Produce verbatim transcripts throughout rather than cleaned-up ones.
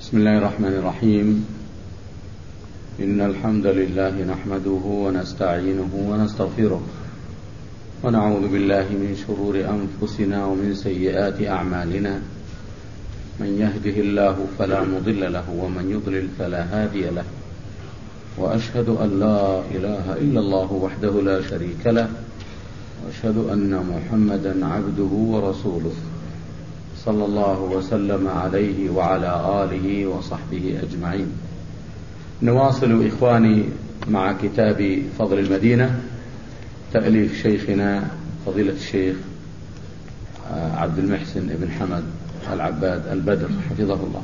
بسم الله الرحمن الرحيم. إن الحمد لله نحمده ونستعينه ونستغفره ونعوذ بالله من شرور أنفسنا ومن سيئات أعمالنا. من يهده الله فلا مضل له ومن يضلل فلا هادي له، وأشهد أن لا إله إلا الله وحده لا شريك له، وأشهد أن محمدا عبده ورسوله صلى الله وسلم عليه وعلى آله وصحبه أجمعين. نواصل إخواني مع كتاب فضل المدينة، تأليف شيخنا فضيلة الشيخ عبد المحسن بن حمد العباد البدر حفظه الله.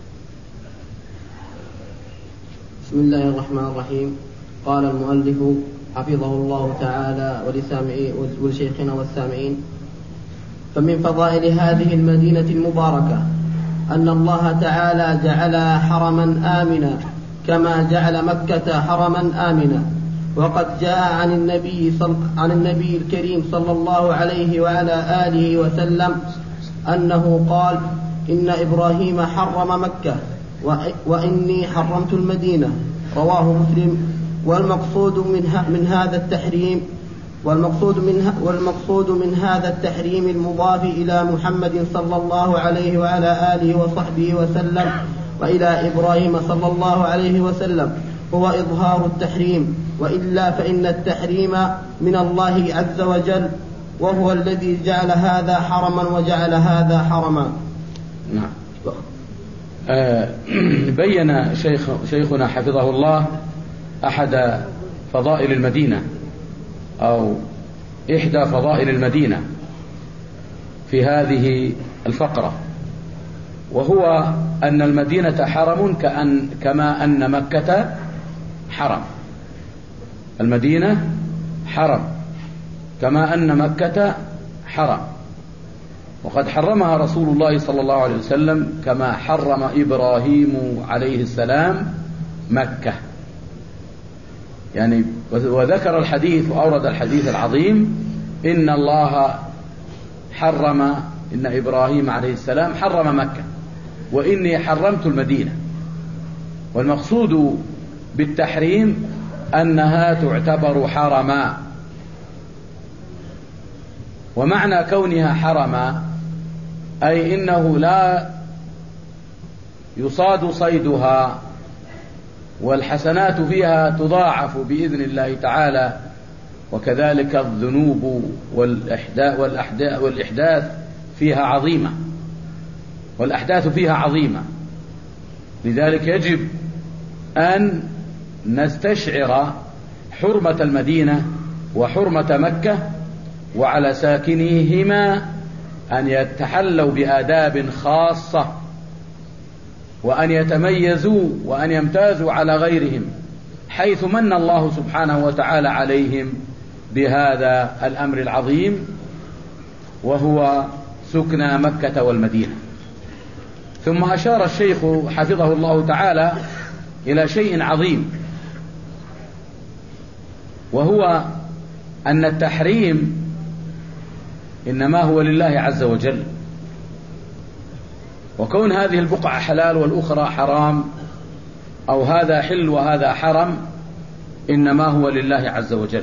بسم الله الرحمن الرحيم. قال المؤلف حفظه الله تعالى ولشيخنا والسامعين: فمن فضائل هذه المدينة المباركة أن الله تعالى جعلها حرما آمنا كما جعل مكة حرما آمنا. وقد جاء عن النبي, صل... عن النبي الكريم صلى الله عليه وعلى آله وسلم أنه قال: إن إبراهيم حرم مكة و... وإني حرمت المدينة. رواه مسلم. والمقصود من, ه... من هذا التحريم والمقصود من, ه... والمقصود من هذا التحريم المضاف إلى محمد صلى الله عليه وعلى آله وصحبه وسلم وإلى إبراهيم صلى الله عليه وسلم هو إظهار التحريم، وإلا فإن التحريم من الله عز وجل، وهو الذي جعل هذا حرما وجعل هذا حرما. نعم. آه بين شيخ شيخنا حفظه الله أحد فضائل المدينة أو إحدى فضائل المدينة في هذه الفقرة، وهو أن المدينة حرم كأن كما أن مكة حرم. المدينة حرم كما أن مكة حرم، وقد حرمها رسول الله صلى الله عليه وسلم كما حرم إبراهيم عليه السلام مكة. يعني وذكر الحديث وأورد الحديث العظيم: إن الله حرم إن إبراهيم عليه السلام حرم مكة وإني حرمت المدينة. والمقصود بالتحريم أنها تعتبر حرما، ومعنى كونها حرما أي إنه لا يصاد صيدها، والحسنات فيها تضاعف بإذن الله تعالى، وكذلك الذنوب والإحداث فيها عظيمة والأحداث فيها عظيمة. لذلك يجب أن نستشعر حرمة المدينة وحرمة مكة، وعلى ساكنيهما أن يتحلوا بآداب خاصة، وأن يتميزوا وأن يمتازوا على غيرهم، حيث من الله سبحانه وتعالى عليهم بهذا الأمر العظيم، وهو سكنى مكة والمدينة. ثم أشار الشيخ حفظه الله تعالى إلى شيء عظيم، وهو أن التحريم إنما هو لله عز وجل، وكون هذه البقعة حلال والأخرى حرام، أو هذا حل وهذا حرم، إنما هو لله عز وجل.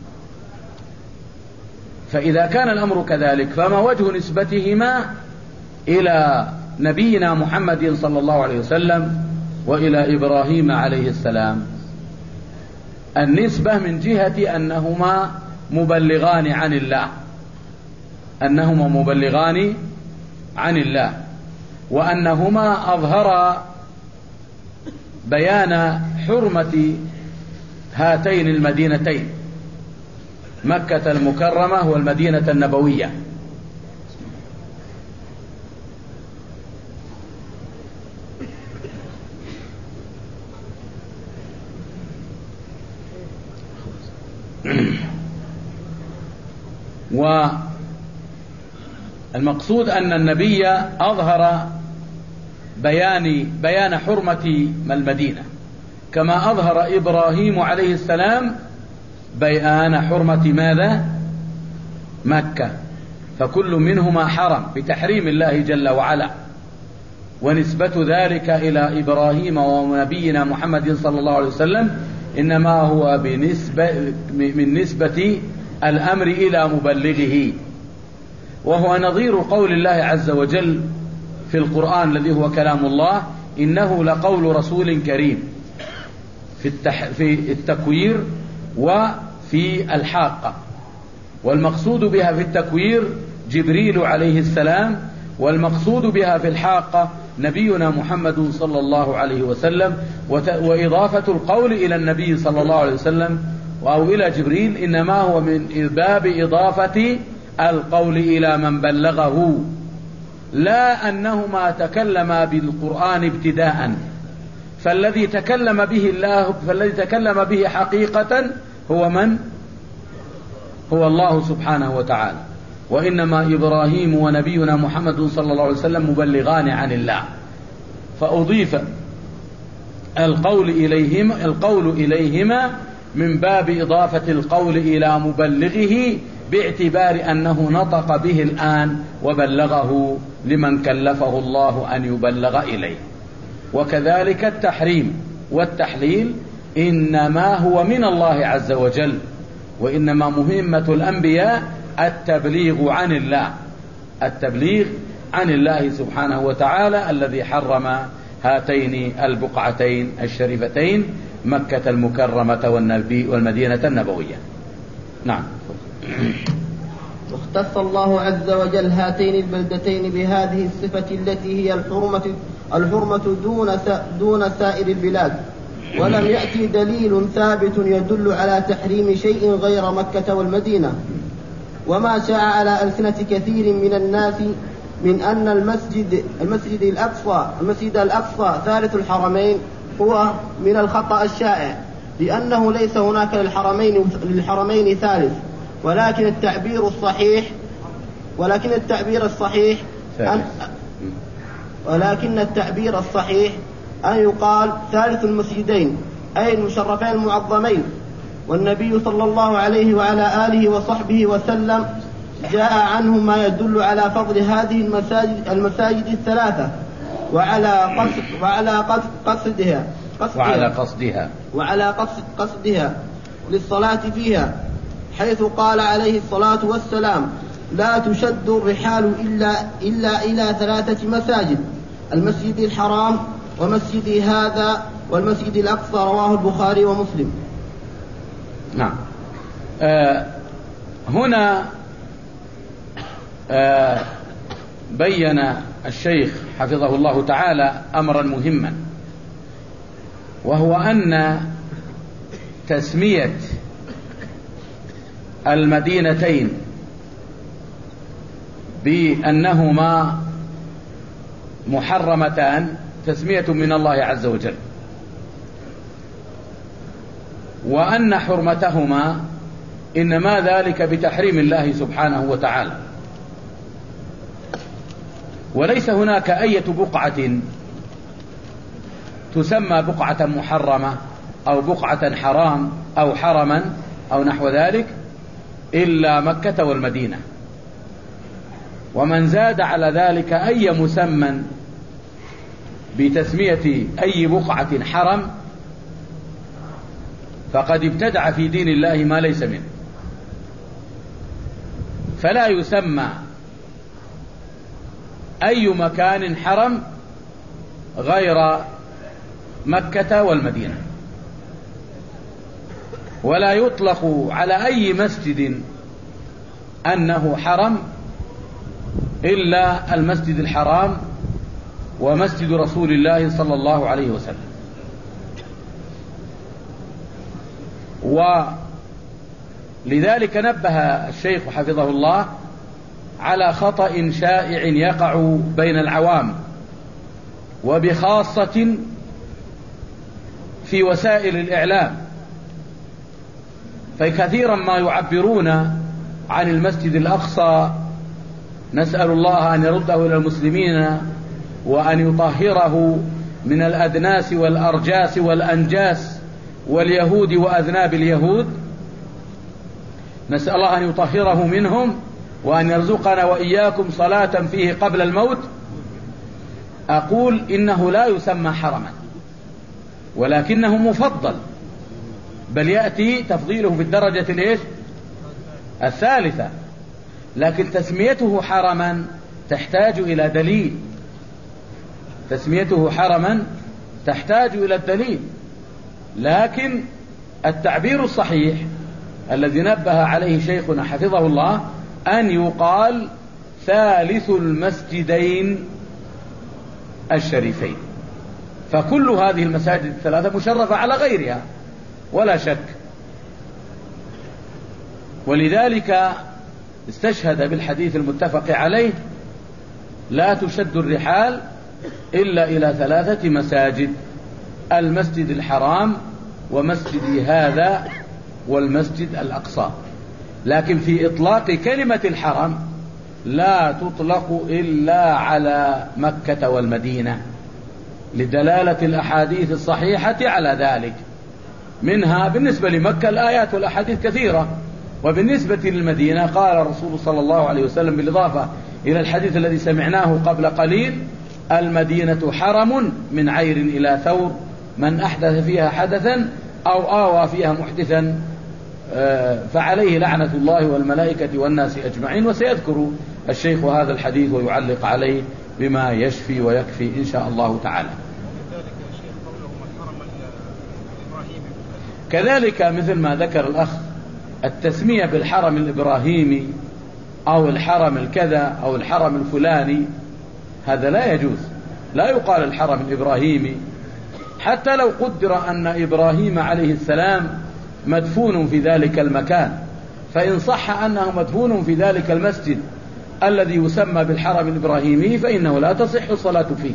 فإذا كان الأمر كذلك فما وجه نسبتهما إلى نبينا محمد صلى الله عليه وسلم وإلى إبراهيم عليه السلام؟ النسبة من جهة أنهما مبلغان عن الله أنهما مبلغان عن الله وأنهما أظهرا بيان حرمة هاتين المدينتين، مكة المكرمة والمدينة النبوية. والمقصود أن النبي أظهر بيان بيان حرمة المدينة، كما أظهر إبراهيم عليه السلام بيان حرمة ماذا؟ مكة. فكل منهما حرم بتحريم الله جل وعلا. ونسبة ذلك إلى إبراهيم ونبينا محمد صلى الله عليه وسلم إنما هو بنسبة من نسبة الأمر إلى مبلغه، وهو نظير قول الله عز وجل في القرآن الذي هو كلام الله: إنه لقول رسول كريم، في, التح... في التكوير وفي الحاقة. والمقصود بها في التكوير جبريل عليه السلام، والمقصود بها في الحاقة نبينا محمد صلى الله عليه وسلم. وإضافة القول إلى النبي صلى الله عليه وسلم أو إلى جبريل إنما هو من باب إضافة القول إلى من بلغه، لا أنهما تكلما بالقرآن ابتداء. فالذي تكلم به الله فالذي تكلم به حقيقة هو من؟ هو الله سبحانه وتعالى. وإنما إبراهيم ونبينا محمد صلى الله عليه وسلم مبلغان عن الله، فأضيف القول إليهما القول إليهما من باب إضافة القول إلى مبلغه، باعتبار أنه نطق به الآن وبلغه لمن كلفه الله أن يبلغ إليه. وكذلك التحريم والتحليل إنما هو من الله عز وجل، وإنما مهمة الأنبياء التبليغ عن الله التبليغ عن الله سبحانه وتعالى الذي حرم هاتين البقعتين الشريفتين، مكة المكرمة والنبي والمدينة النبوية. نعم. واختص الله عز وجل هاتين البلدتين بهذه الصفة التي هي الحرمة الحرمة دون دون سائر البلاد، ولم يأتي دليل ثابت يدل على تحريم شيء غير مكة والمدينة. وما شاع على ألسنة كثير من الناس من أن المسجد المسجد الأقصى المسجد الأقصى ثالث الحرمين هو من الخطأ الشائع، لأنه ليس هناك للحرمين للحرمين ثالث، ولكن التعبير الصحيح ولكن التعبير الصحيح أن ولكن التعبير الصحيح أن يقال ثالث المسجدين، أي المشرفين المعظمين. والنبي صلى الله عليه وعلى آله وصحبه وسلم جاء عنه ما يدل على فضل هذه المساجد, المساجد الثلاثة وعلى قصد وعلى قصد قصدها قصدها وعلى قصدها وعلى قصد قصدها للصلاة فيها، حيث قال عليه الصلاة والسلام: لا تشد الرحال إلا, إلا إلى ثلاثة مساجد: المسجد الحرام ومسجد هذا والمسجد الأقصى. رواه البخاري ومسلم. نعم. آه هنا آه بين الشيخ حفظه الله تعالى أمرا مهما، وهو أن تسمية المدينتين بأنهما محرمتان تسمية من الله عز وجل، وأن حرمتهما إنما ذلك بتحريم الله سبحانه وتعالى. وليس هناك أي بقعة تسمى بقعة محرمة أو بقعة حرام أو حرما أو نحو ذلك إلا مكة والمدينة. ومن زاد على ذلك أي مسمى بتسمية أي بقعة حرم فقد ابتدع في دين الله ما ليس منه. فلا يسمى أي مكان حرم غير مكة والمدينة، ولا يطلق على أي مسجد أنه حرم إلا المسجد الحرام ومسجد رسول الله صلى الله عليه وسلم. ولذلك نبه الشيخ حفظه الله على خطأ شائع يقع بين العوام، وبخاصة في وسائل الإعلام، فكثيرا ما يعبرون عن المسجد الأقصى، نسأل الله أن يرده إلى المسلمين وأن يطهره من الأدناس والأرجاس والأنجاس واليهود وأذناب اليهود، نسأل الله أن يطهره منهم وأن يرزقنا وإياكم صلاة فيه قبل الموت. أقول إنه لا يسمى حرما، ولكنه مفضل، بل يأتي تفضيله في الدرجة الإيش؟ الثالثة. لكن تسميته حرما تحتاج إلى دليل، تسميته حرما تحتاج إلى الدليل. لكن التعبير الصحيح الذي نبه عليه شيخنا حفظه الله أن يقال ثالث المسجدين الشريفين، فكل هذه المساجد الثلاثة مشرفة على غيرها ولا شك. ولذلك استشهد بالحديث المتفق عليه: لا تشد الرحال إلا إلى ثلاثة مساجد: المسجد الحرام، ومسجدي هذا، والمسجد الأقصى. لكن في إطلاق كلمة الحرم لا تطلق إلا على مكة والمدينة، لدلالة الأحاديث الصحيحة على ذلك. منها بالنسبة لمكة الآيات والأحاديث كثيرة، وبالنسبة للمدينة قال الرسول صلى الله عليه وسلم بالإضافة إلى الحديث الذي سمعناه قبل قليل: المدينة حرم من عير إلى ثور، من أحدث فيها حدثا أو آوى فيها محدثا فعليه لعنة الله والملائكة والناس أجمعين. وسيذكر الشيخ هذا الحديث ويعلق عليه بما يشفي ويكفي إن شاء الله تعالى. كذلك مثل ما ذكر الأخ التسمية بالحرم الإبراهيمي أو الحرم الكذا أو الحرم الفلاني، هذا لا يجوز. لا يقال الحرم الإبراهيمي، حتى لو قدر أن إبراهيم عليه السلام مدفون في ذلك المكان، فإن صح أنه مدفون في ذلك المسجد الذي يسمى بالحرم الإبراهيمي فإنه لا تصح الصلاة فيه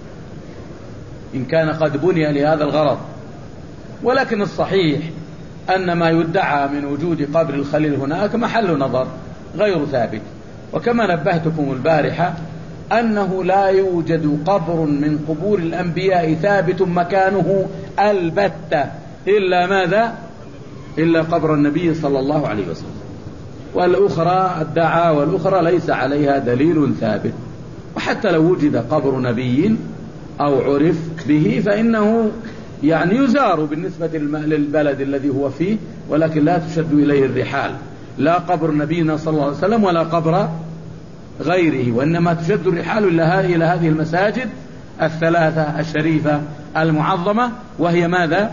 إن كان قد بني لهذا الغرض. ولكن الصحيح أن ما يدعى من وجود قبر الخليل هناك محل نظر غير ثابت. وكما نبهتكم البارحة أنه لا يوجد قبر من قبور الأنبياء ثابت مكانه البتة إلا ماذا؟ إلا قبر النبي صلى الله عليه وسلم. والأخرى الدعاء والأخرى ليس عليها دليل ثابت. وحتى لو وجد قبر نبي أو عرف به فإنه يعني يزار بالنسبة للبلد الذي هو فيه، ولكن لا تشد إليه الرحال، لا قبر نبينا صلى الله عليه وسلم ولا قبر غيره، وإنما تشد الرحال إلى هذه المساجد الثلاثة الشريفة المعظمة، وهي ماذا؟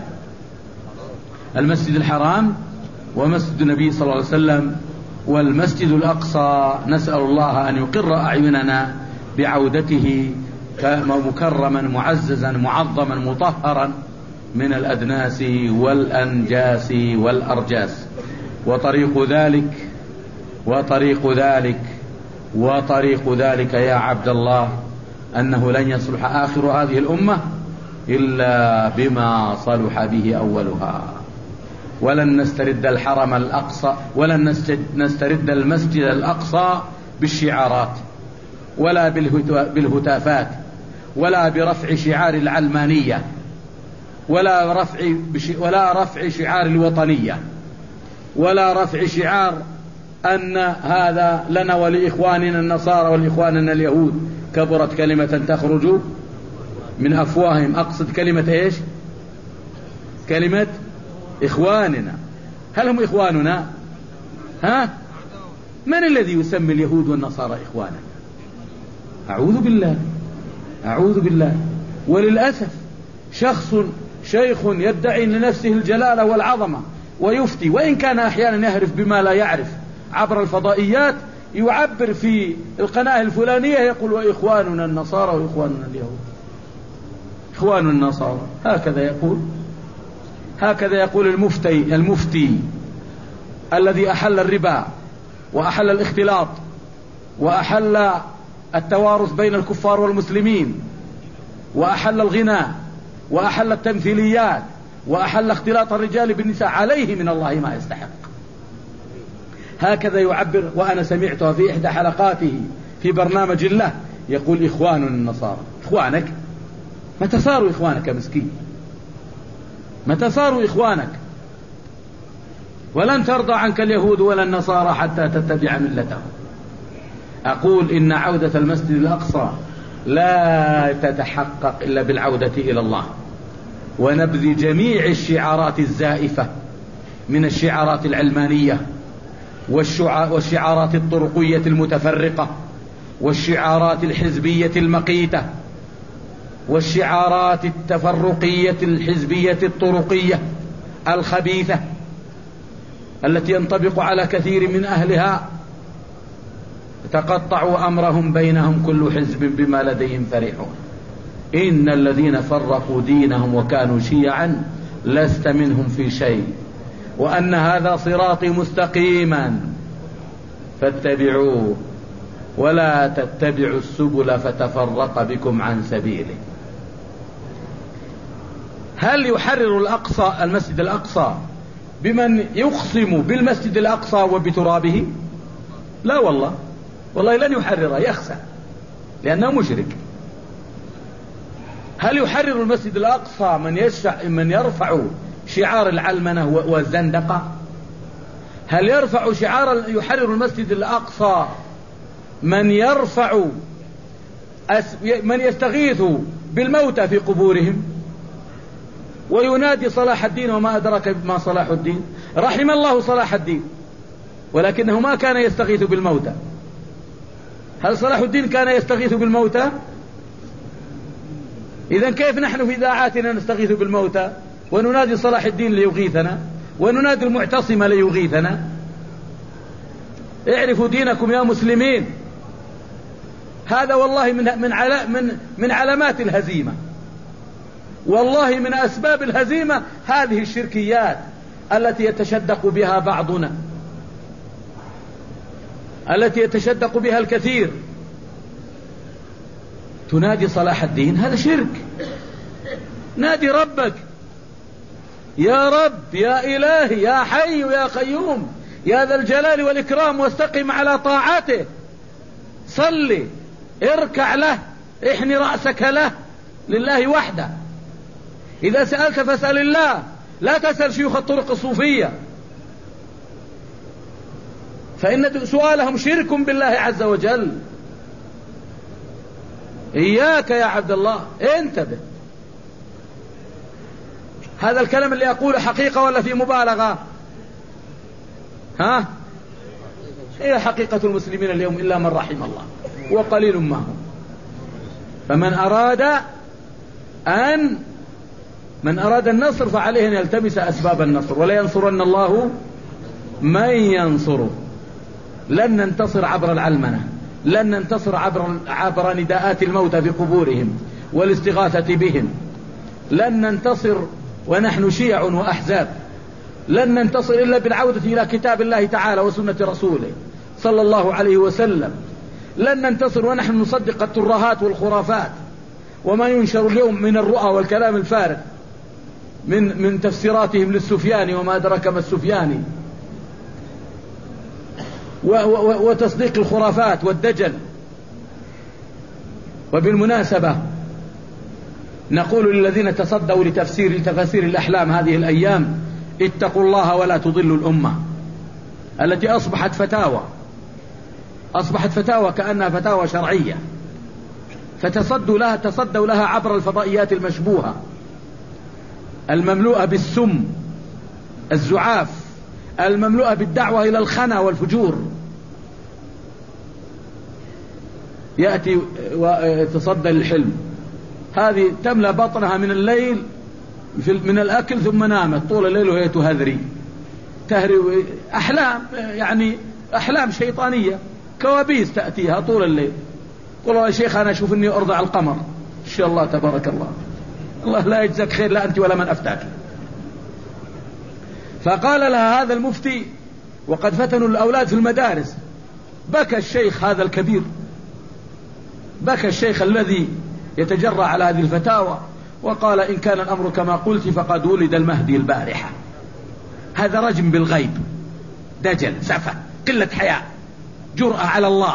المسجد الحرام، ومسجد النبي صلى الله عليه وسلم، والمسجد الأقصى. نسأل الله أن يقر أعيننا بعودته مكرما معززا معظما مطهرا من الأدناس والأنجاس والأرجاس. وطريق ذلك وطريق ذلك وطريق ذلك يا عبد الله أنه لن يصلح آخر هذه الأمة إلا بما صلح به أولها. ولن نسترد الحرم الأقصى، ولن نسترد المسجد الأقصى بالشعارات ولا بالهتافات ولا برفع شعار العلمانية ولا رفع ولا رفع شعار الوطنية ولا رفع شعار أن هذا لنا ولإخواننا النصارى ولإخواننا اليهود. كبرت كلمة تخرج من أفواههم. أقصد كلمة إيش؟ كلمة إخواننا. هل هم إخواننا؟ ها؟ من الذي يسمي اليهود والنصارى إخوانا؟ أعوذ بالله أعوذ بالله. وللأسف شخص شيخ يدعي لنفسه الجلالة والعظمة ويفتي، وإن كان أحيانا يهرف بما لا يعرف عبر الفضائيات، يعبر في القناة الفلانية يقول وإخواننا النصارى وإخواننا اليهود. إخوان النصارى هكذا يقول، هكذا يقول المفتي المفتي الذي أحل الربا وأحل الاختلاط وأحل التوارث بين الكفار والمسلمين وأحل الغناء وأحل التمثيليات وأحل اختلاط الرجال بالنساء. عليه من الله ما يستحق. هكذا يعبر. وأنا سمعتها في إحدى حلقاته في برنامج له يقول إخوان النصارى. إخوانك؟ متى صاروا إخوانك يا مسكين؟ متى صاروا إخوانك؟ ولن ترضى عنك اليهود ولا النصارى حتى تتبع ملتهم. أقول إن عودة المسجد الأقصى لا تتحقق إلا بالعودة إلى الله ونبذ جميع الشعارات الزائفة من الشعارات العلمانية والشعارات الطرقية المتفرقة والشعارات الحزبية المقيتة والشعارات التفرقية الحزبية الطرقية الخبيثة التي ينطبق على كثير من أهلها. تقطعوا أمرهم بينهم كل حزب بما لديهم فرحون. إن الذين فرقوا دينهم وكانوا شيعا لست منهم في شيء وأن هذا صراطي مستقيما فاتبعوه ولا تتبعوا السبل فتفرق بكم عن سبيله. هل يحرر الأقصى المسجد الأقصى بمن يقسم بالمسجد الأقصى وبترابه؟ لا والله، والله لن يحرره، يخسى لأنه مشرك. هل يحرر المسجد الأقصى من يشفع من يرفع شعار العلمنة والزندقة؟ هل يرفع شعار يحرر المسجد الأقصى من يرفع من يستغيث بالموتى في قبورهم وينادي صلاح الدين وما أدرك ما صلاح الدين؟ رحم الله صلاح الدين، ولكنه ما كان يستغيث بالموتى. هل صلاح الدين كان يستغيث بالموتى؟ إذن كيف نحن في إذاعاتنا نستغيث بالموتى وننادي صلاح الدين ليغيثنا وننادي المعتصم ليغيثنا؟ اعرفوا دينكم يا مسلمين. هذا والله من من من من علامات الهزيمة، والله من أسباب الهزيمة هذه الشركيات التي يتشدق بها بعضنا، التي يتشدق بها الكثير. تنادي صلاح الدين، هذا شرك. نادي ربك، يا رب يا إلهي يا حي يا قيوم يا ذا الجلال والإكرام، واستقم على طاعته، صلي، اركع له، احني رأسك له، لله وحده. إذا سألت فاسأل الله، لا تسأل شيوخ الطرق الصوفية، فإن سؤالهم شرك بالله عز وجل. إياك يا عبد الله، انتبه. هذا الكلام اللي أقوله حقيقة ولا في مبالغة؟ ها؟ هي حقيقة المسلمين اليوم إلا من رحم الله وقليل ما هم. فمن أراد أن من أراد النصر فعليه أن يلتمس أسباب النصر، ولا ينصرن الله من ينصره. لن ننتصر عبر العلمنة، لن ننتصر عبر عبر نداءات الموتى في قبورهم والاستغاثة بهم، لن ننتصر ونحن شيع وأحزاب، لن ننتصر إلا بالعودة إلى كتاب الله تعالى وسنة رسوله صلى الله عليه وسلم. لن ننتصر ونحن نصدق الترهات والخرافات وما ينشر اليوم من الرؤى والكلام الفارغ من من تفسيراتهم للسفياني وما أدرك ما السفياني، وتصديق الخرافات والدجل. وبالمناسبة نقول للذين تصدوا لتفسير لتفاسير الأحلام هذه الأيام: اتقوا الله ولا تضلوا الأمة التي أصبحت فتاوى، أصبحت فتاوى كأنها فتاوى شرعية، فتصدوا لها تصدوا لها عبر الفضائيات المشبوهة المملوءة بالسم الزعاف، المملوءة بالدعوة إلى الخنا والفجور. يأتي ويتصدى للحلم، هذه تملأ بطنها من الليل من الأكل ثم نامت طول الليل وهي تهذري تهري أحلام، يعني أحلام شيطانية، كوابيس تأتيها طول الليل. قل يا شيخ أنا أشوف أني أرضع القمر، إن شاء الله تبارك الله، الله لا يجزاك خير لا أنت ولا من أفتاك. فقال لها هذا المفتي وقد فتنوا الأولاد في المدارس، بكى الشيخ هذا الكبير، بكى الشيخ الذي يتجرأ على هذه الفتاوى وقال: إن كان الأمر كما قلت فقد ولد المهدي البارحة. هذا رجم بالغيب، دجل، سفة، قلة حياء، جرأة على الله.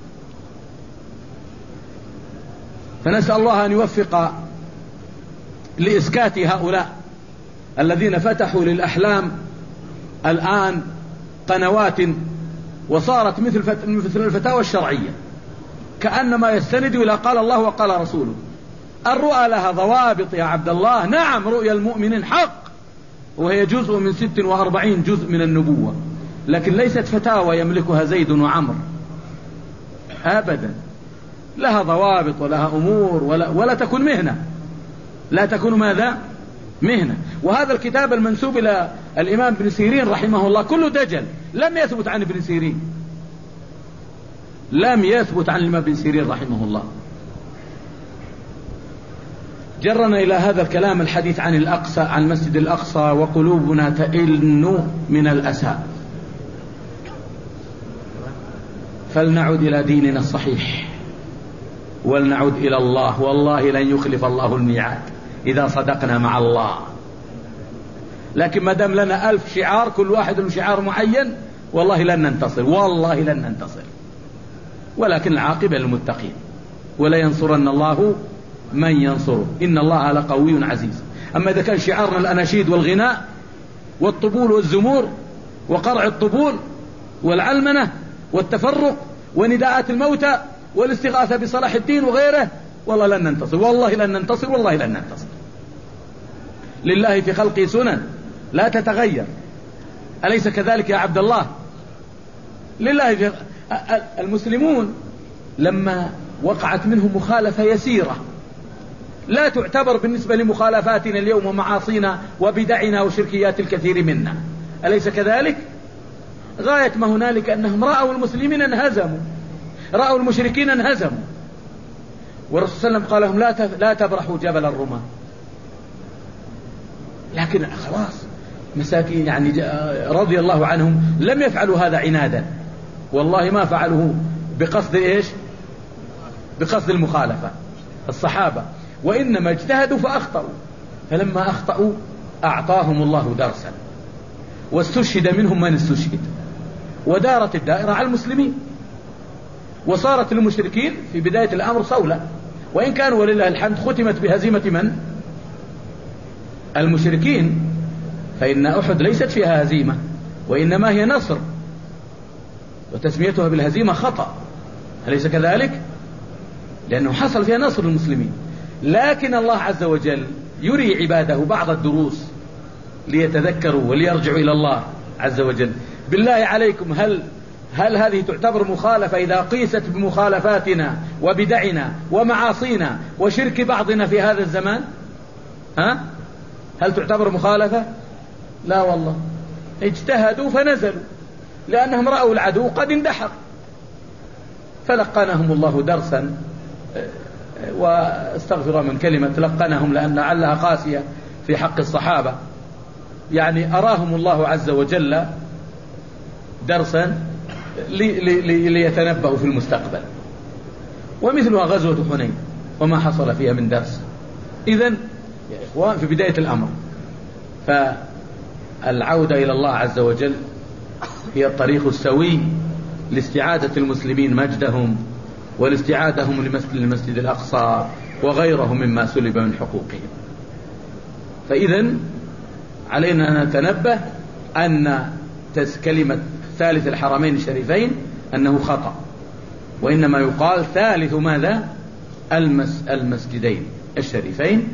فنسأل الله أن يوفق لإسكات هؤلاء الذين فتحوا للأحلام الآن قنوات وصارت مثل مثل الفتاوى الشرعية، كأنما يستند إلى قال الله وقال رسوله. الرؤى لها ضوابط يا عبد الله. نعم رؤيا المؤمنين حق، وهي جزء من ست وأربعين جزء من النبوة، لكن ليست فتاوى يملكها زيد وعمر أبدا. لها ضوابط ولها أمور، ولا, ولا تكون مهنة، لا تكون ماذا؟ مهنة. وهذا الكتاب المنسوب إلى الإمام ابن سيرين رحمه الله كله دجل، لم يثبت عن ابن سيرين، لم يثبت عن الإمام ابن سيرين رحمه الله. جرنا إلى هذا الكلام الحديث عن الأقصى، عن المسجد الأقصى، وقلوبنا تئن من الأسى. فلنعد إلى ديننا الصحيح، ولنعد إلى الله، والله لن يخلف الله الميعاد إذا صدقنا مع الله. لكن ما دام لنا ألف شعار كل واحد شعار معين، والله لن ننتصر، والله لن ننتصر. ولكن العاقبة للمتقين، ولا ينصرن الله من ينصره، إن الله لقوي عزيز. أما إذا كان شعارنا الأناشيد والغناء والطبول والزمور وقرع الطبول والعلمنة والتفرق ونداءات الموتى والاستغاثة بصلاح الدين وغيره، والله لن ننتصر، والله لن ننتصر، والله لن ننتصر. لله في خلقه سنن لا تتغير، أليس كذلك يا عبد الله؟ لله في المسلمون لما وقعت منهم مخالفة يسيرة لا تعتبر بالنسبة لمخالفاتنا اليوم ومعاصينا وبدعنا وشركيات الكثير منا، أليس كذلك؟ غاية ما هنالك أنهم رأوا المسلمين انهزموا، رأوا المشركين انهزموا، والرسول صلى الله عليه وسلم قال لهم لا لا تبرحوا جبل الرماة. لكن خلاص مساكين يعني رضي الله عنهم لم يفعلوا هذا عنادا، والله ما فعلوه بقصد إيش؟ بقصد المخالفة الصحابة، وإنما اجتهدوا فأخطأوا، فلما أخطأوا أعطاهم الله درسا، واستشهد منهم من استشهد، ودارت الدائرة على المسلمين، وصارت المشركين في بداية الأمر صولة، وإن كانوا ولله الحمد ختمت بهزيمة من؟ المشركين. فإن أحد ليست فيها هزيمة، وإنما هي نصر، وتسميتها بالهزيمة خطأ، أليس كذلك؟ لأنه حصل فيها نصر المسلمين. لكن الله عز وجل يري عباده بعض الدروس ليتذكروا وليرجعوا إلى الله عز وجل. بالله عليكم، هل هل هذه تعتبر مخالفة إذا قيست بمخالفاتنا وبدعنا ومعاصينا وشرك بعضنا في هذا الزمان؟ ها؟ هل تعتبر مخالفة؟ لا والله، اجتهدوا فنزلوا لأنهم رأوا العدو قد اندحر، فلقنهم الله درسا، واستغفر من كلمة لقنهم لأن علها قاسية في حق الصحابة، يعني أراهم الله عز وجل درسا لي لي ليتنبأوا في المستقبل. ومثلها غزوة حنين وما حصل فيها من درس. إذن يا إخوان في بداية الأمر، فالعودة إلى الله عز وجل هي الطريق السوي لاستعادة المسلمين مجدهم ولاستعادهم للمسجد الأقصى وغيره مما سلب من حقوقهم. فإذن علينا أن نتنبه أن كلمة ثالث الحرمين الشريفين أنه خطأ، وإنما يقال ثالث ماذا؟ المس المسجدين الشريفين،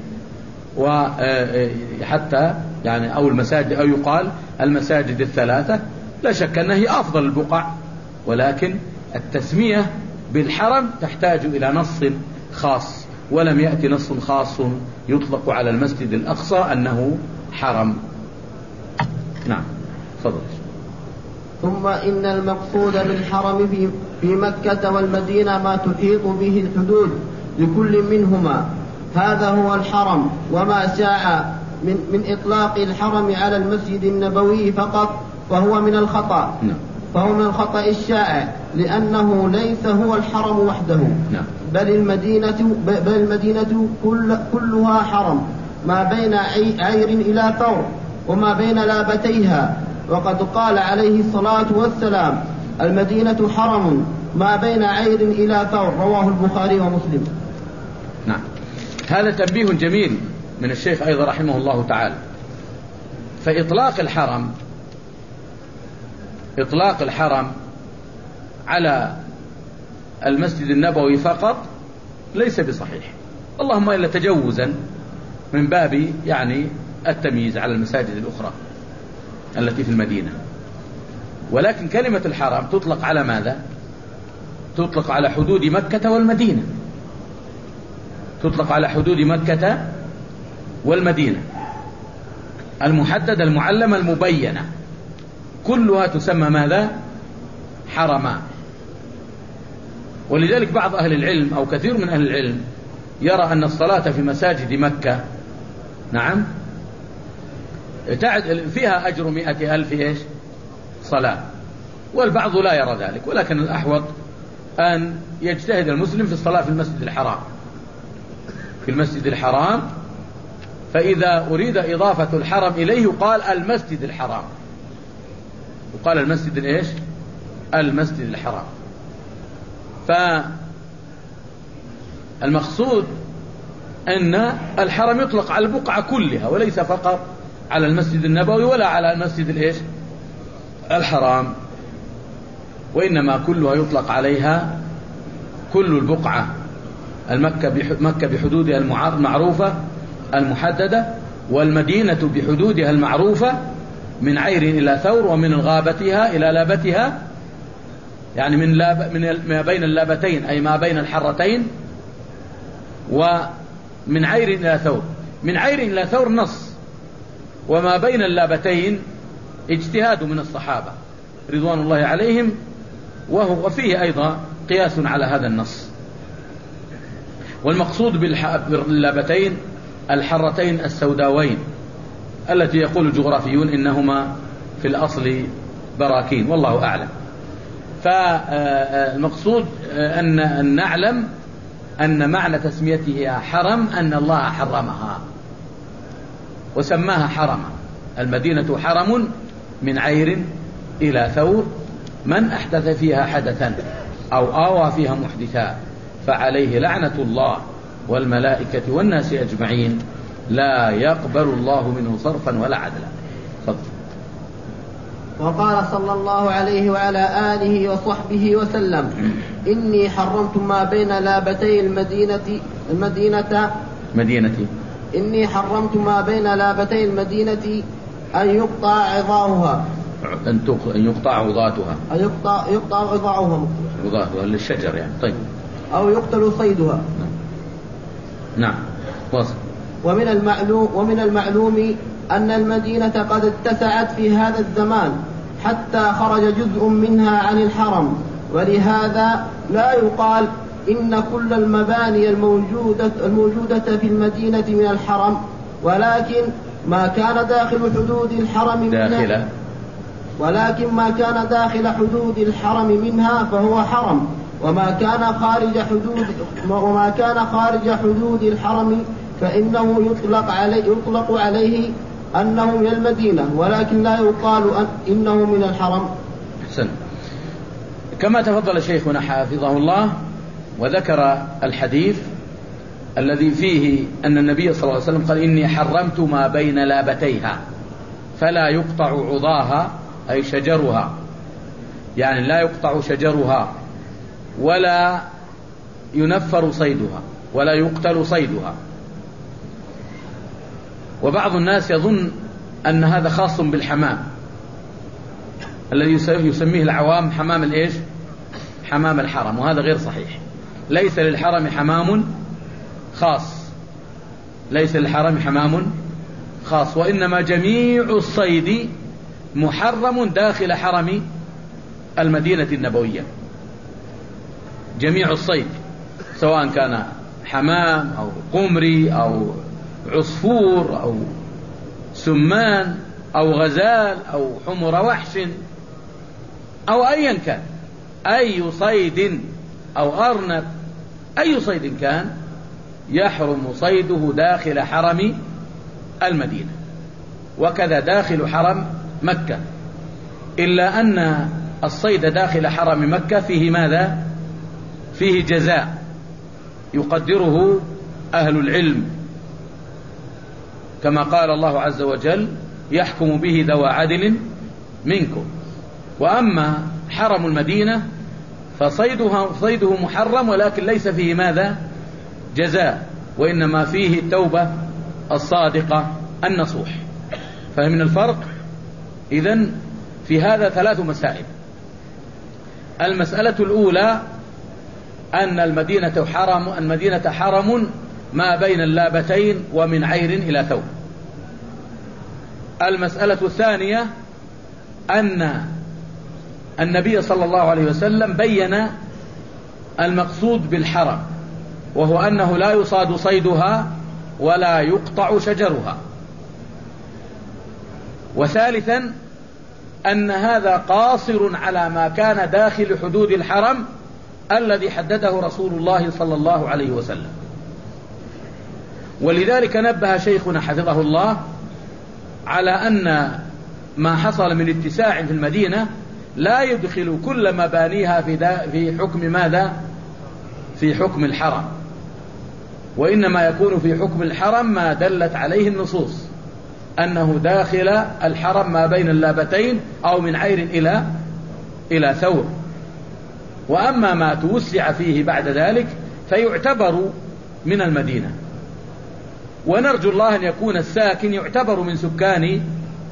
وحتى يعني أو المساجد، أو يقال المساجد الثلاثة. لا شك أنها هي أفضل البقع، ولكن التسمية بالحرم تحتاج إلى نص خاص، ولم يأتي نص خاص يطلق على المسجد الأقصى أنه حرم. نعم تفضل. ثم إن المقصود بالحرم في, في مكة والمدينة ما تحيط به الحدود لكل منهما، هذا هو الحرم. وما شاع من, من إطلاق الحرم على المسجد النبوي فقط فهو من الخطأ، فهو من الخطأ الشائع، لأنه ليس هو الحرم وحده، بل المدينة, بل المدينة كل كلها حرم، ما بين عير إلى ثور وما بين لابتيها. وقد قال عليه الصلاة والسلام: المدينة حرم ما بين عير إلى ثور، رواه البخاري ومسلم. نعم، هذا تنبيه جميل من الشيخ أيضا رحمه الله تعالى. فإطلاق الحرم إطلاق الحرم على المسجد النبوي فقط ليس بصحيح، اللهم إلا تجوزا من باب يعني التمييز على المساجد الأخرى التي في المدينة. ولكن كلمة الحرم تطلق على ماذا؟ تطلق على حدود مكة والمدينة، تطلق على حدود مكة والمدينة المحددة المعلمة المبينة، كلها تسمى ماذا؟ حرما. ولذلك بعض أهل العلم أو كثير من أهل العلم يرى أن الصلاة في مساجد مكة نعم فيها أجر مئة ألف إيش صلاة، والبعض لا يرى ذلك، ولكن الأحوط أن يجتهد المسلم في الصلاة في المسجد الحرام، في المسجد الحرام. فإذا أريد إضافة الحرم إليه يقال المسجد الحرام، يقال المسجد الإيش المسجد الحرام. فالمقصود أن الحرم يطلق على البقعة كلها وليس فقط على المسجد النبوي ولا على المسجد الإيش الحرام، وإنما كلها يطلق عليها كل البقعة المكة مكة بحدودها المعروفة المحددة، والمدينة بحدودها المعروفة من عير إلى ثور، ومن غابتها إلى لابتها، يعني من لاب من ما بين اللابتين أي ما بين الحرتين، ومن عير إلى ثور. من عير إلى ثور نص، وما بين اللابتين اجتهاد من الصحابة رضوان الله عليهم، وهو وفيه أيضا قياس على هذا النص. والمقصود باللابتين الحرتين السوداوين التي يقول الجغرافيون إنهما في الأصل براكين، والله أعلم. فالمقصود أن نعلم أن معنى تسميتها حرم أن الله حرمها وسماها حرما. المدينة حرم من عير إلى ثور، من أحدث فيها حدثا أو آوى فيها محدثا فعليه لعنة الله والملائكة والناس أجمعين، لا يقبل الله منه صرفا ولا عدلا. فضل. وقال صلى الله عليه وعلى آله وصحبه وسلم: إني حرمت ما بين لابتي المدينة المدينة مدينة إني حرمت ما بين لابتي المدينة أن يقطع عظاؤها أن يقطع عظاتها أن يقطع يقطع عظاؤها عظاتها للشجر يعني. طيب. أو يقتل صيدها. نعم. واصل. ومن المعلوم ومن المعلوم أن المدينة قد اتسعت في هذا الزمان حتى خرج جزء منها عن الحرم، ولهذا لا يقال إن كل المباني الموجودة, الموجودة في المدينة من الحرم، ولكن ما كان داخل حدود الحرم منها ولكن ما كان داخل حدود الحرم منها فهو حرم، وما كان خارج حدود وما كان خارج حدود الحرم فإنه يطلق عليه يطلق عليه أنه من المدينة، ولكن لا يقال إنه من الحرم. أحسن. كما تفضل شيخنا حافظه الله وذكر الحديث الذي فيه أن النبي صلى الله عليه وسلم قال: إني حرمت ما بين لابتيها فلا يقطع عضاها، أي شجرها، يعني لا يقطع شجرها ولا ينفر صيدها ولا يقتل صيدها. وبعض الناس يظن أن هذا خاص بالحمام الذي يسميه العوام حمام الإيش؟ حمام الحرم، وهذا غير صحيح. ليس للحرم حمام خاص، ليس للحرم حمام خاص، وإنما جميع الصيد محرم داخل حرم المدينة النبوية. جميع الصيد سواء كان حمام أو قمري أو عصفور أو سمان أو غزال أو حمر وحش أو أيا كان، أي صيد أو أرنب، أي صيد كان يحرم صيده داخل حرم المدينة، وكذا داخل حرم مكة، إلا أن الصيد داخل حرم مكة فيه ماذا؟ فيه جزاء يقدره أهل العلم، كما قال الله عز وجل: يحكم به ذوى عدل منكم. وأما حرم المدينة فصيده صيده محرم، ولكن ليس فيه ماذا؟ جزاء، وإنما فيه التوبة الصادقة النصوح. فمن الفرق إذن في هذا ثلاث مسائل. المسألة الأولى أن المدينة حرم المدينة حرم ما بين اللابتين ومن عير إلى ثوب. المسألة الثانية أن النبي صلى الله عليه وسلم بين المقصود بالحرم، وهو أنه لا يصاد صيدها ولا يقطع شجرها. وثالثا أن هذا قاصر على ما كان داخل حدود الحرم الذي حدده رسول الله صلى الله عليه وسلم. ولذلك نبه شيخنا حفظه الله على أن ما حصل من اتساع في المدينة لا يدخل كل مبانيها في, في حكم ماذا؟ في حكم الحرم، وإنما يكون في حكم الحرم ما دلت عليه النصوص أنه داخل الحرم ما بين اللابتين أو من عير إلى إلى ثور. وأما ما توسع فيه بعد ذلك فيعتبر من المدينة، ونرجو الله أن يكون الساكن يعتبر من سكان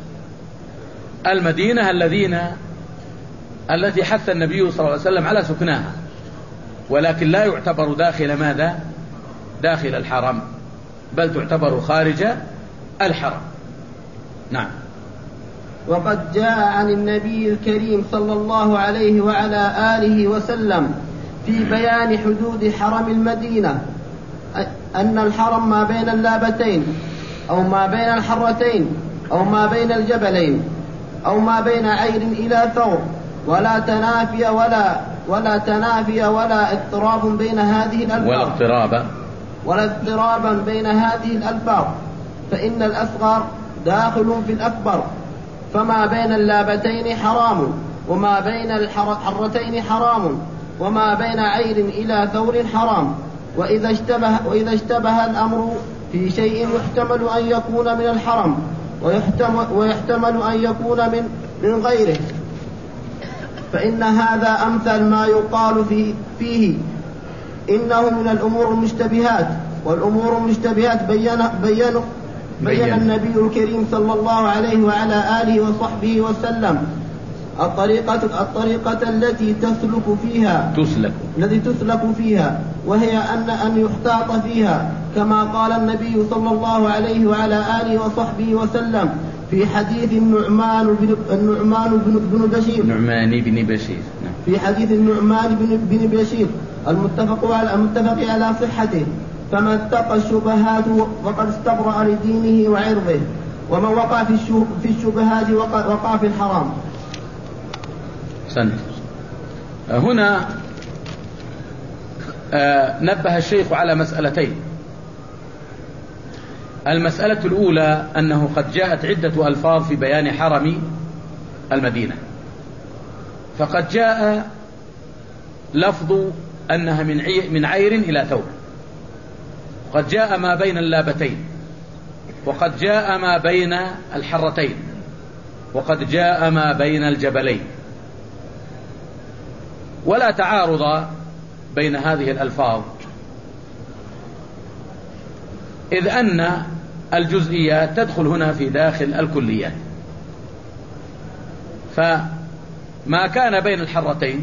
المدينة الذين التي حث النبي صلى الله عليه وسلم على سكناها، ولكن لا يعتبر داخل ماذا؟ داخل الحرم، بل تعتبر خارج الحرم. نعم. وقد جاء عن النبي الكريم صلى الله عليه وعلى آله وسلم في بيان حدود حرم المدينة أن الحرم ما بين اللابتين أو ما بين الحرتين أو ما بين الجبلين أو ما بين عير إلى ثور، ولا تنافي ولا ولا تنافي ولا اضطراب بين هذه الألفاظ ولا اضطرابا ولا اضطرابا بين هذه الألفاظ، فإن الأصغر داخل في الأكبر، فما بين اللابتين حرام، وما بين الحرتين حرام، وما بين عير إلى ثور حرام. وإذا اشتبه, وإذا اشتبه الأمر في شيء يحتمل أن يكون من الحرم ويحتمل, ويحتمل أن يكون من, من غيره، فإن هذا أمثل ما يقال فيه, فيه إنه من الأمور المشتبهات. والأمور المشتبهات بيّن, بيّن, بيّن النبي الكريم صلى الله عليه وعلى آله وصحبه وسلم الطريقة, الطريقة التي تسلك فيها تسلك التي تسلك فيها وهي أن أن يحتاط فيها، كما قال النبي صلى الله عليه وعلى آله وصحبه وسلم في حديث النعمان بن النعمان بن, بن بشير النعمان بن بشير في حديث النعمان بن, بن بشير المتفق على المتفق على صحته: فمن اتقى الشبهات فقد استبرأ لدينه وعرضه، ومن وقع في الشبهات وقع في الحرام. سنت. هنا آه نبه الشيخ على مسألتين. المسألة الأولى أنه قد جاءت عدة ألفاظ في بيان حرم المدينة، فقد جاء لفظ أنها من من عير إلى ثور، قد جاء ما بين اللابتين، وقد جاء ما بين الحرتين، وقد جاء ما بين الجبلين، ولا تعارض بين هذه الألفاظ، إذ أن الجزئيات تدخل هنا في داخل الكليات. فما كان بين الحرتين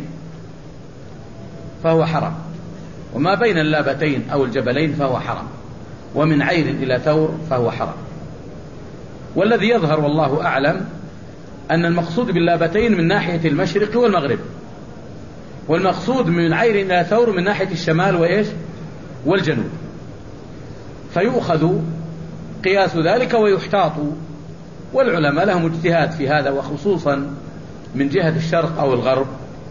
فهو حرم، وما بين اللابتين أو الجبلين فهو حرم، ومن عير إلى ثور فهو حرم. والذي يظهر والله أعلم أن المقصود باللابتين من ناحية المشرق والمغرب، والمقصود من عير إلى ثور من ناحية الشمال وإيش والجنوب، فيؤخذ قياس ذلك ويحتاط. والعلماء لهم اجتهاد في هذا، وخصوصا من جهة الشرق أو الغرب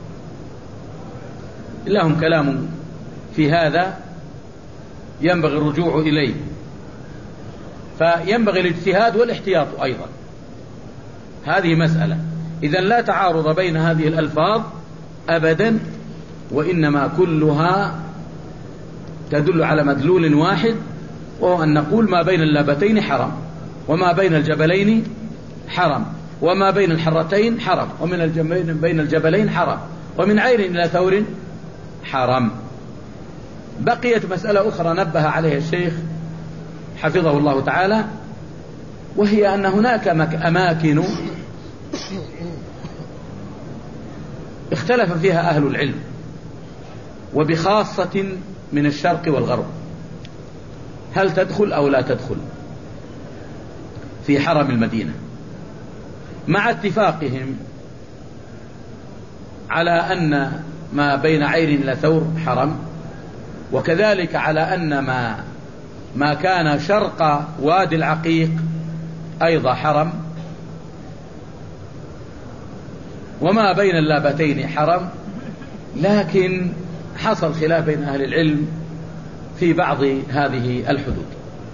لهم كلام في هذا ينبغي الرجوع إليه، فينبغي الاجتهاد والاحتياط أيضا. هذه مسألة. إذن لا تعارض بين هذه الألفاظ أبدا، وإنما كلها تدل على مدلول واحد، وهو أن نقول ما بين اللابتين حرم، وما بين الجبلين حرم، وما بين الحرتين حرم، ومن الجبلين بين الجبلين حرم، ومن عير إلى ثور حرم. بقيت مسألة أخرى نبه عليها الشيخ حفظه الله تعالى، وهي أن هناك أماكن اختلف فيها أهل العلم، وبخاصة من الشرق والغرب، هل تدخل أو لا تدخل في حرم المدينة، مع اتفاقهم على أن ما بين عير إلى ثور حرم، وكذلك على أن ما ما كان شرق وادي العقيق أيضا حرم، وما بين اللابتين حرم. لكن حصل خلاف بين أهل العلم في بعض هذه الحدود،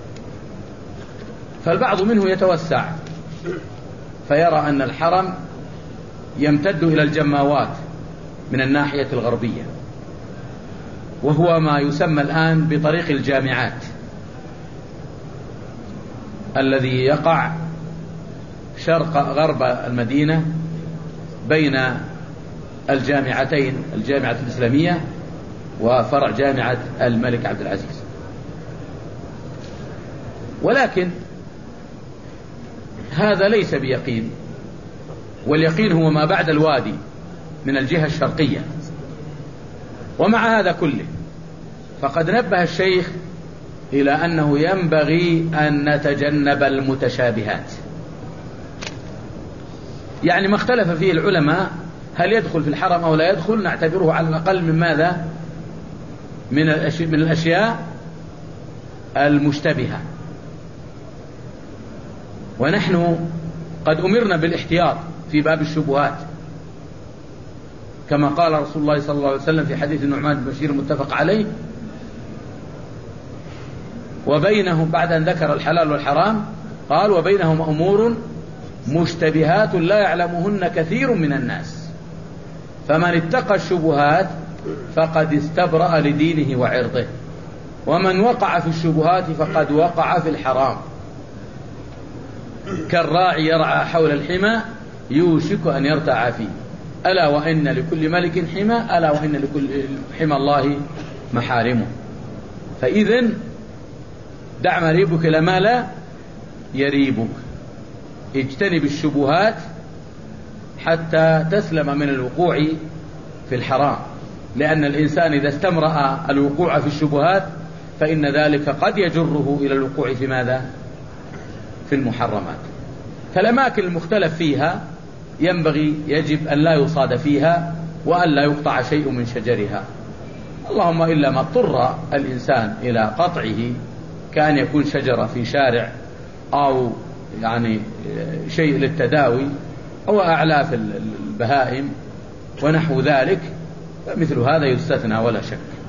فالبعض منه يتوسع فيرى أن الحرم يمتد إلى الجماوات من الناحية الغربية، وهو ما يسمى الآن بطريق الجامعات، الذي يقع شرق غرب المدينة بين الجامعتين، الجامعة الإسلامية وفرع جامعة الملك عبد العزيز. ولكن هذا ليس بيقين، واليقين هو ما بعد الوادي من الجهة الشرقية. ومع هذا كله فقد نبه الشيخ إلى أنه ينبغي أن نتجنب المتشابهات، يعني ما اختلف فيه العلماء هل يدخل في الحرم أو لا يدخل نعتبره على الأقل من ماذا؟ من من الأشياء المشتبهة. ونحن قد أمرنا بالاحتياط في باب الشبهات، كما قال رسول الله صلى الله عليه وسلم في حديث النعمان بن بشير متفق عليه: وبينهم، بعد أن ذكر الحلال والحرام قال: وبينهم أمور مشتبهات لا يعلمهن كثير من الناس، فمن اتقى الشبهات فقد استبرأ لدينه وعرضه، ومن وقع في الشبهات فقد وقع في الحرام، كالراعي يرعى حول الحمى يوشك أن يرتع فيه، ألا وإن لكل ملك حمى، ألا وإن لكل حمى الله محارمه. فإذن دع ما يريبك لما لا يريبك، اجتنب الشبهات حتى تسلم من الوقوع في الحرام، لأن الإنسان إذا استمرأ الوقوع في الشبهات فإن ذلك قد يجره إلى الوقوع في ماذا؟ في المحرمات. فالأماكن المختلف فيها ينبغي يجب أن لا يصاد فيها وأن لا يقطع شيء من شجرها، اللهم إلا ما اضطر الإنسان إلى قطعه، كأن يكون شجرة في شارع أو يعني شيء للتداوي أو أعلاف البهائم ونحو ذلك، فمثل هذا يستثنى ولا شك.